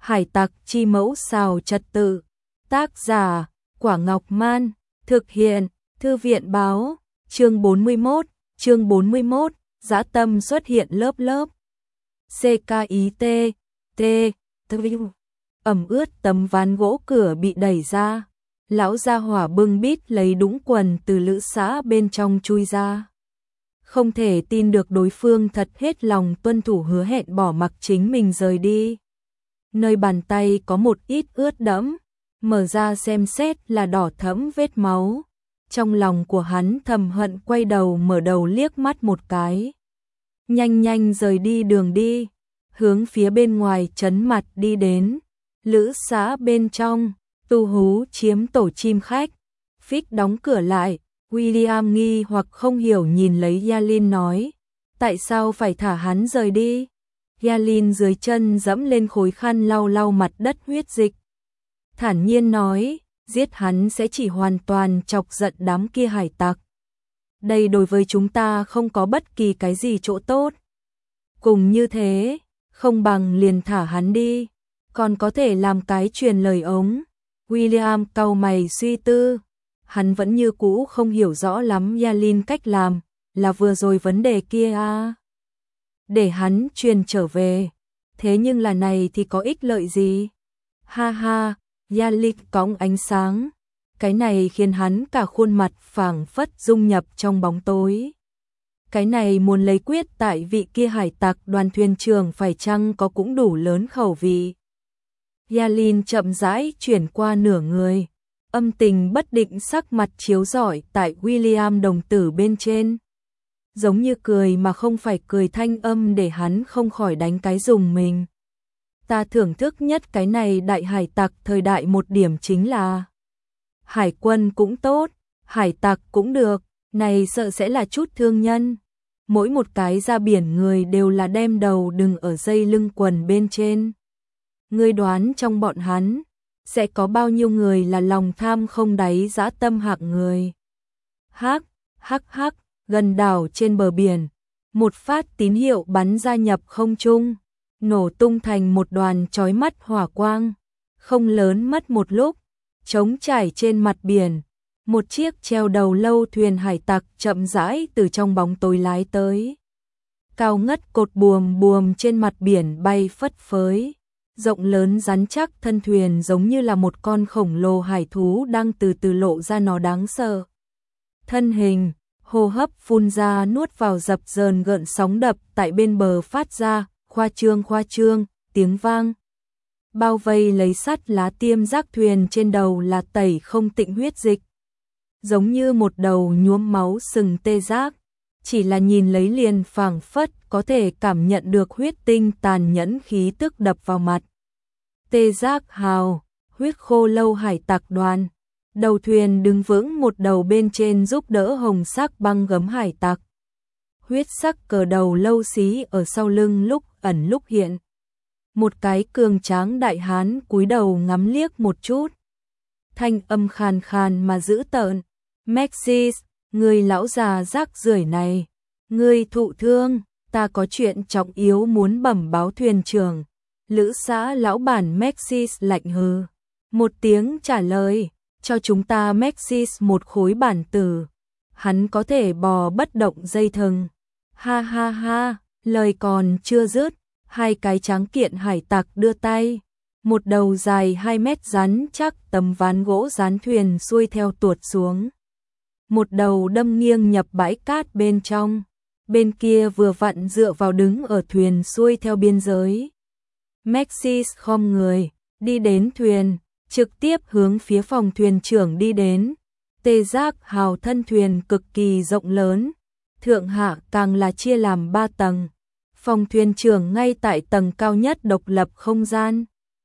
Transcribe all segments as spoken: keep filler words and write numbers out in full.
Hải tặc chi mẫu xào trật tự. Tác giả, Quả Ngọc Man. Thực hiện, Thư viện báo. Chương bốn mươi mốt, chương bốn mươi mốt, dã tâm xuất hiện lớp lớp. xê ca i tê, T, W. Ẩm ướt tấm ván gỗ cửa bị đẩy ra. Lão gia hỏa bưng bít lấy đũng quần từ lữ xã bên trong chui ra. Không thể tin được đối phương thật hết lòng tuân thủ hứa hẹn bỏ mặc chính mình rời đi. Nơi bàn tay có một ít ướt đẫm, mở ra xem xét là đỏ thẫm vết máu. Trong lòng của hắn thầm hận, quay đầu mở đầu liếc mắt một cái. Nhanh nhanh rời đi đường đi, hướng phía bên ngoài trấn mặt đi đến. Lữ xã bên trong, Tu Hú chiếm tổ chim khách. Fix đóng cửa lại, William nghi hoặc không hiểu nhìn lấy Yalin nói. Tại sao phải thả hắn rời đi? Yalin dưới chân dẫm lên khối khăn lau lau mặt đất huyết dịch. Thản nhiên nói, giết hắn sẽ chỉ hoàn toàn chọc giận đám kia hải tặc. Đây đối với chúng ta không có bất kỳ cái gì chỗ tốt. Cùng như thế, không bằng liền thả hắn đi, còn có thể làm cái truyền lời ống. William cau mày suy tư, hắn vẫn như cũ không hiểu rõ lắm Yalin cách làm, là vừa rồi vấn đề kia à. Để hắn truyền trở về, thế nhưng là này thì có ích lợi gì? Ha ha, Yalin cõng ánh sáng, cái này khiến hắn cả khuôn mặt phảng phất dung nhập trong bóng tối. Cái này muốn lấy quyết tại vị kia hải tặc đoàn thuyền trưởng phải chăng có cũng đủ lớn khẩu vị. Yalin chậm rãi chuyển qua nửa người, âm tình bất định sắc mặt chiếu rọi tại William đồng tử bên trên. Giống như cười mà không phải cười, thanh âm để hắn không khỏi đánh cái rùng mình. Ta thưởng thức nhất cái này đại hải tặc thời đại một điểm chính là hải quân cũng tốt, hải tặc cũng được, này sợ sẽ là chút thương nhân. Mỗi một cái ra biển người đều là đem đầu đừng ở dây lưng quần bên trên. Ngươi đoán trong bọn hắn sẽ có bao nhiêu người là lòng tham không đáy dã tâm hạng người? Hắc, hắc hắc, gần đảo trên bờ biển, một phát tín hiệu bắn ra nhập không trung, nổ tung thành một đoàn chói mắt hỏa quang, không lớn mất một lúc, trống trải trên mặt biển, một chiếc treo đầu lâu thuyền hải tặc chậm rãi từ trong bóng tối lái tới. Cao ngất cột buồm buồm trên mặt biển bay phất phới, rộng lớn rắn chắc thân thuyền giống như là một con khổng lồ hải thú đang từ từ lộ ra nó đáng sợ. Thân hình, hô hấp phun ra nuốt vào dập dờn gợn sóng đập tại bên bờ phát ra, khoa trương khoa trương, tiếng vang. Bao vây lấy sắt lá tiêm rác thuyền trên đầu là tẩy không tịnh huyết dịch. Giống như một đầu nhuốm máu sừng tê giác, chỉ là nhìn lấy liền phảng phất có thể cảm nhận được huyết tinh tàn nhẫn khí tức đập vào mặt. Tê giác hào, huyết khô lâu hải tặc đoàn. Đầu thuyền đứng vững một đầu bên trên giúp đỡ hồng sắc băng gấm hải tặc. Huyết sắc cờ đầu lâu xí ở sau lưng lúc ẩn lúc hiện. Một cái cường tráng đại hán cúi đầu ngắm liếc một chút. Thanh âm khàn khàn mà dữ tợn. Maxis, người lão già rác rưởi này, ngươi thụ thương, ta có chuyện trọng yếu muốn bẩm báo thuyền trưởng. Lữ xã lão bản Maxis lạnh hừ một tiếng trả lời, cho chúng ta Maxis một khối bản tử. Hắn có thể bò bất động dây thừng. Ha ha ha, lời còn chưa dứt, hai cái tráng kiện hải tặc đưa tay. Một đầu dài hai mét rắn chắc tấm ván gỗ dán thuyền xuôi theo tuột xuống. Một đầu đâm nghiêng nhập bãi cát bên trong, bên kia vừa vặn dựa vào đứng ở thuyền xuôi theo biên giới. Maxis khom người, đi đến thuyền, trực tiếp hướng phía phòng thuyền trưởng đi đến. Tê giác hào thân thuyền cực kỳ rộng lớn, thượng hạ càng là chia làm ba tầng. Phòng thuyền trưởng ngay tại tầng cao nhất độc lập không gian.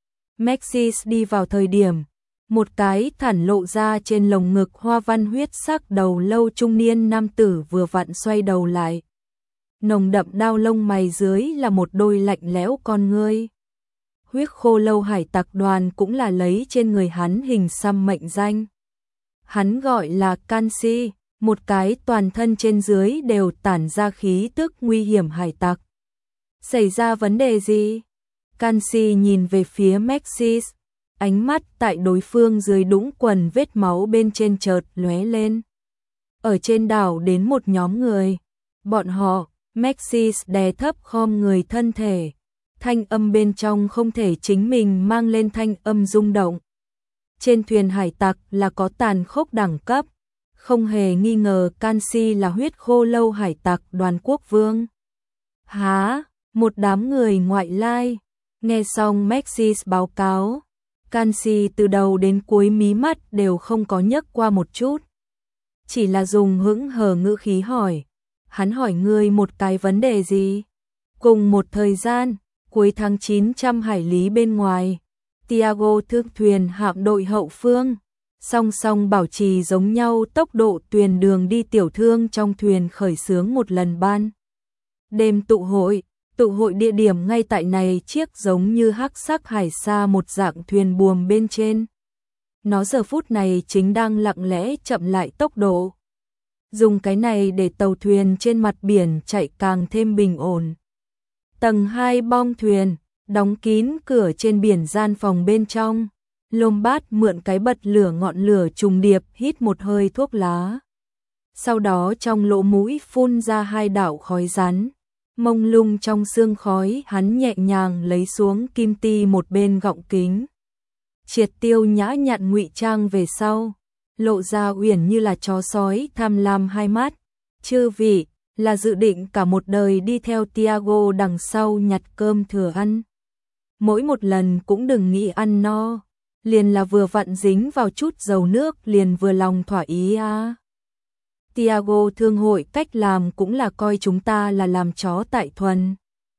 Maxis đi vào thời điểm, một cái thản lộ ra trên lồng ngực hoa văn huyết sắc đầu lâu trung niên nam tử vừa vặn xoay đầu lại. Nồng đậm đao lông mày dưới là một đôi lạnh lẽo con ngươi. Huyết khô lâu hải tặc đoàn cũng là lấy trên người hắn hình xăm mệnh danh. Hắn gọi là Kansi, một cái toàn thân trên dưới đều tản ra khí tức nguy hiểm hải tặc. Xảy ra vấn đề gì? Canxi nhìn về phía Maxis, ánh mắt tại đối phương dưới đũng quần vết máu bên trên chợt lóe lên. Ở trên đảo đến một nhóm người, bọn họ, Maxis đè thấp khom người thân thể, thanh âm bên trong không thể chính mình mang lên thanh âm rung động. Trên thuyền hải tặc là có tàn khốc đẳng cấp, không hề nghi ngờ Canxi là huyết khô lâu hải tặc đoàn quốc vương. Há, một đám người ngoại lai, nghe xong Maxis báo cáo, Canxi từ đầu đến cuối mí mắt đều không có nhấc qua một chút. Chỉ là dùng hững hờ ngữ khí hỏi, hắn hỏi ngươi một cái vấn đề gì? Cùng một thời gian, cuối tháng chín trăm hải lý bên ngoài, Tiago thương thuyền hạm đội hậu phương, song song bảo trì giống nhau tốc độ thuyền đường đi tiểu thương trong thuyền khởi xướng một lần ban. Đêm tụ hội, tụ hội địa điểm ngay tại này chiếc giống như hắc sắc hải sa một dạng thuyền buồm bên trên. Nó giờ phút này chính đang lặng lẽ chậm lại tốc độ. Dùng cái này để tàu thuyền trên mặt biển chạy càng thêm bình ổn. Tầng hai bong thuyền, đóng kín cửa trên biển gian phòng bên trong. Lombard mượn cái bật lửa ngọn lửa trùng điệp hít một hơi thuốc lá. Sau đó trong lỗ mũi phun ra hai đạo khói rắn. Mông lung trong sương khói hắn nhẹ nhàng lấy xuống kim ti một bên gọng kính. Triệt tiêu nhã nhặn ngụy trang về sau. Lộ ra uyển như là chó sói tham lam hai mắt. Chư vị, là dự định cả một đời đi theo Tiago đằng sau nhặt cơm thừa ăn. Mỗi một lần cũng đừng nghĩ ăn no. Liền là vừa vặn dính vào chút dầu nước liền vừa lòng thỏa ý à. Tiago thương hội cách làm cũng là coi chúng ta là làm chó tại thuần.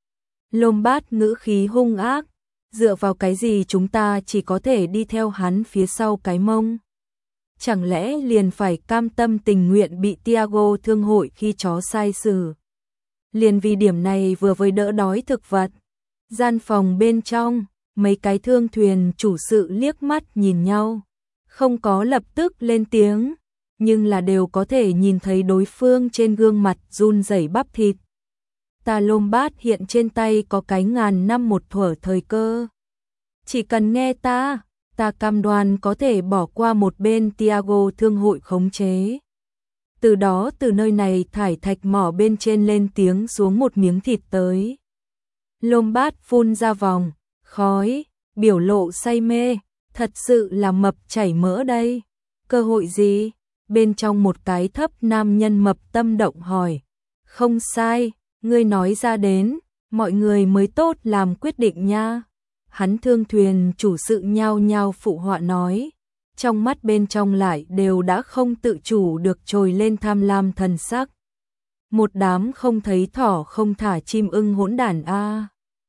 Lombard ngữ khí hung ác, dựa vào cái gì chúng ta chỉ có thể đi theo hắn phía sau cái mông. Chẳng lẽ liền phải cam tâm tình nguyện bị Tiago thương hội khi chó sai xử. Liền vì điểm này vừa với đỡ đói thực vật. Gian phòng bên trong, mấy cái thương thuyền chủ sự liếc mắt nhìn nhau, không có lập tức lên tiếng, nhưng là đều có thể nhìn thấy đối phương trên gương mặt run rẩy bắp thịt. Ta Lombard hiện trên tay có cái ngàn năm một thuở thời cơ. Chỉ cần nghe ta, ta cam đoan có thể bỏ qua một bên Tiago thương hội khống chế. Từ đó từ nơi này thải thạch mỏ bên trên lên tiếng xuống một miếng thịt tới. Lombard phun ra vòng khói, biểu lộ say mê, thật sự là mập chảy mỡ đây. Cơ hội gì? Bên trong một cái thấp nam nhân mập tâm động hỏi. Không sai, ngươi nói ra đến, mọi người mới tốt làm quyết định nha. Hắn thương thuyền chủ sự nhao nhao phụ họa nói. Trong mắt bên trong lại đều đã không tự chủ được trồi lên tham lam thần sắc. Một đám không thấy thỏ không thả chim ưng hỗn đản a.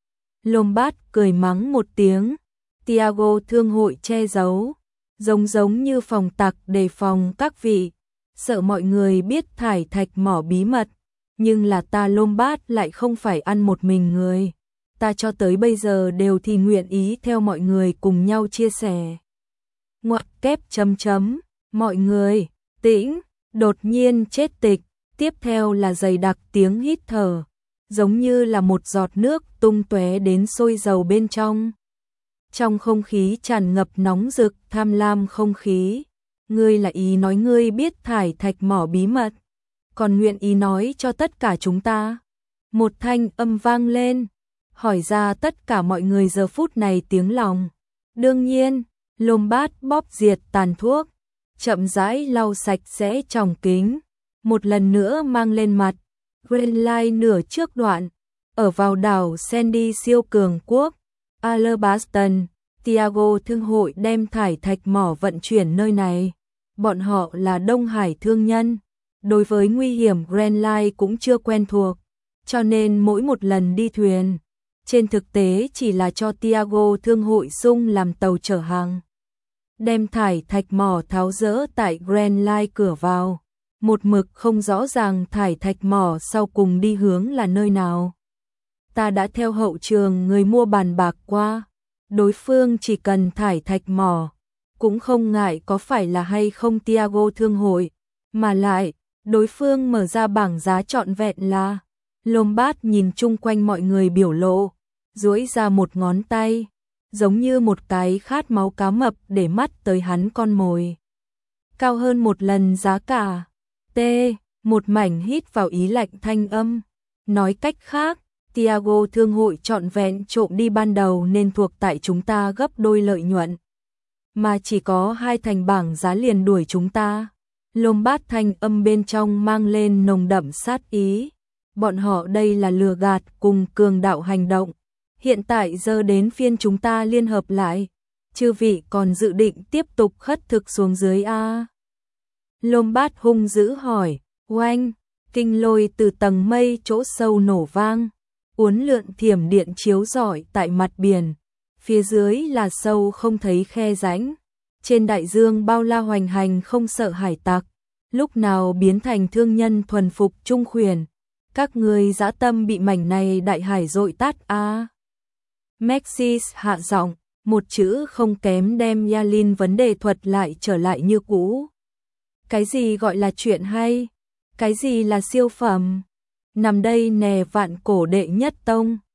Lombard cười mắng một tiếng, Tiago thương hội che giấu, giống giống như phòng tặc đề phòng các vị, sợ mọi người biết thải thạch mỏ bí mật, nhưng là ta Lombard lại không phải ăn một mình người, ta cho tới bây giờ đều thì nguyện ý theo mọi người cùng nhau chia sẻ. Ngoặc kép chấm chấm, mọi người, tĩnh, đột nhiên chết tịch, tiếp theo là dày đặc tiếng hít thở. Giống như là một giọt nước tung tóe đến sôi dầu bên trong. Trong không khí tràn ngập nóng rực, tham lam không khí. Ngươi là ý nói ngươi biết thải thạch mỏ bí mật, còn nguyện ý nói cho tất cả chúng ta. Một thanh âm vang lên, hỏi ra tất cả mọi người giờ phút này tiếng lòng. Đương nhiên, Lombard bóp diệt tàn thuốc, chậm rãi lau sạch sẽ tròng kính, một lần nữa mang lên mặt. Greenline nửa trước đoạn, ở vào đảo Sandy siêu cường quốc, Alabaston, Tiago thương hội đem thải thạch mỏ vận chuyển nơi này. Bọn họ là Đông Hải thương nhân, đối với nguy hiểm Greenline cũng chưa quen thuộc, cho nên mỗi một lần đi thuyền, trên thực tế chỉ là cho Tiago thương hội sung làm tàu chở hàng. Đem thải thạch mỏ tháo dỡ tại Greenline cửa vào. Một mực không rõ ràng thải thạch mỏ sau cùng đi hướng là nơi nào. Ta đã theo hậu trường người mua bàn bạc qua, đối phương chỉ cần thải thạch mỏ, cũng không ngại có phải là hay không Tiago thương hội, mà lại, đối phương mở ra bảng giá trọn vẹn là. Lombard nhìn chung quanh mọi người biểu lộ, duỗi ra một ngón tay, giống như một cái khát máu cá mập để mắt tới hắn con mồi. Cao hơn một lần giá cả. T. Một mảnh hít vào ý lạnh thanh âm. Nói cách khác, Tiago thương hội trọn vẹn trộm đi ban đầu nên thuộc tại chúng ta gấp đôi lợi nhuận. Mà chỉ có hai thành bảng giá liền đuổi chúng ta. Lombard thanh âm bên trong mang lên nồng đậm sát ý. Bọn họ đây là lừa gạt cùng cường đạo hành động. Hiện tại giờ đến phiên chúng ta liên hợp lại. Chư vị còn dự định tiếp tục khất thực xuống dưới a? Lombard hung dữ hỏi. Oanh, kinh lôi từ tầng mây chỗ sâu nổ vang. Uốn lượn thiểm điện chiếu rọi tại mặt biển. Phía dưới là sâu không thấy khe rãnh. Trên đại dương bao la hoành hành không sợ hải tặc. Lúc nào biến thành thương nhân thuần phục trung khuyển. Các người dã tâm bị mảnh này đại hải dội tát a. À. Maxis hạ giọng, một chữ không kém đem Yalin vấn đề thuật lại trở lại như cũ. Cái gì gọi là chuyện hay? Cái gì là siêu phẩm? Nằm đây nè vạn cổ đệ nhất tông.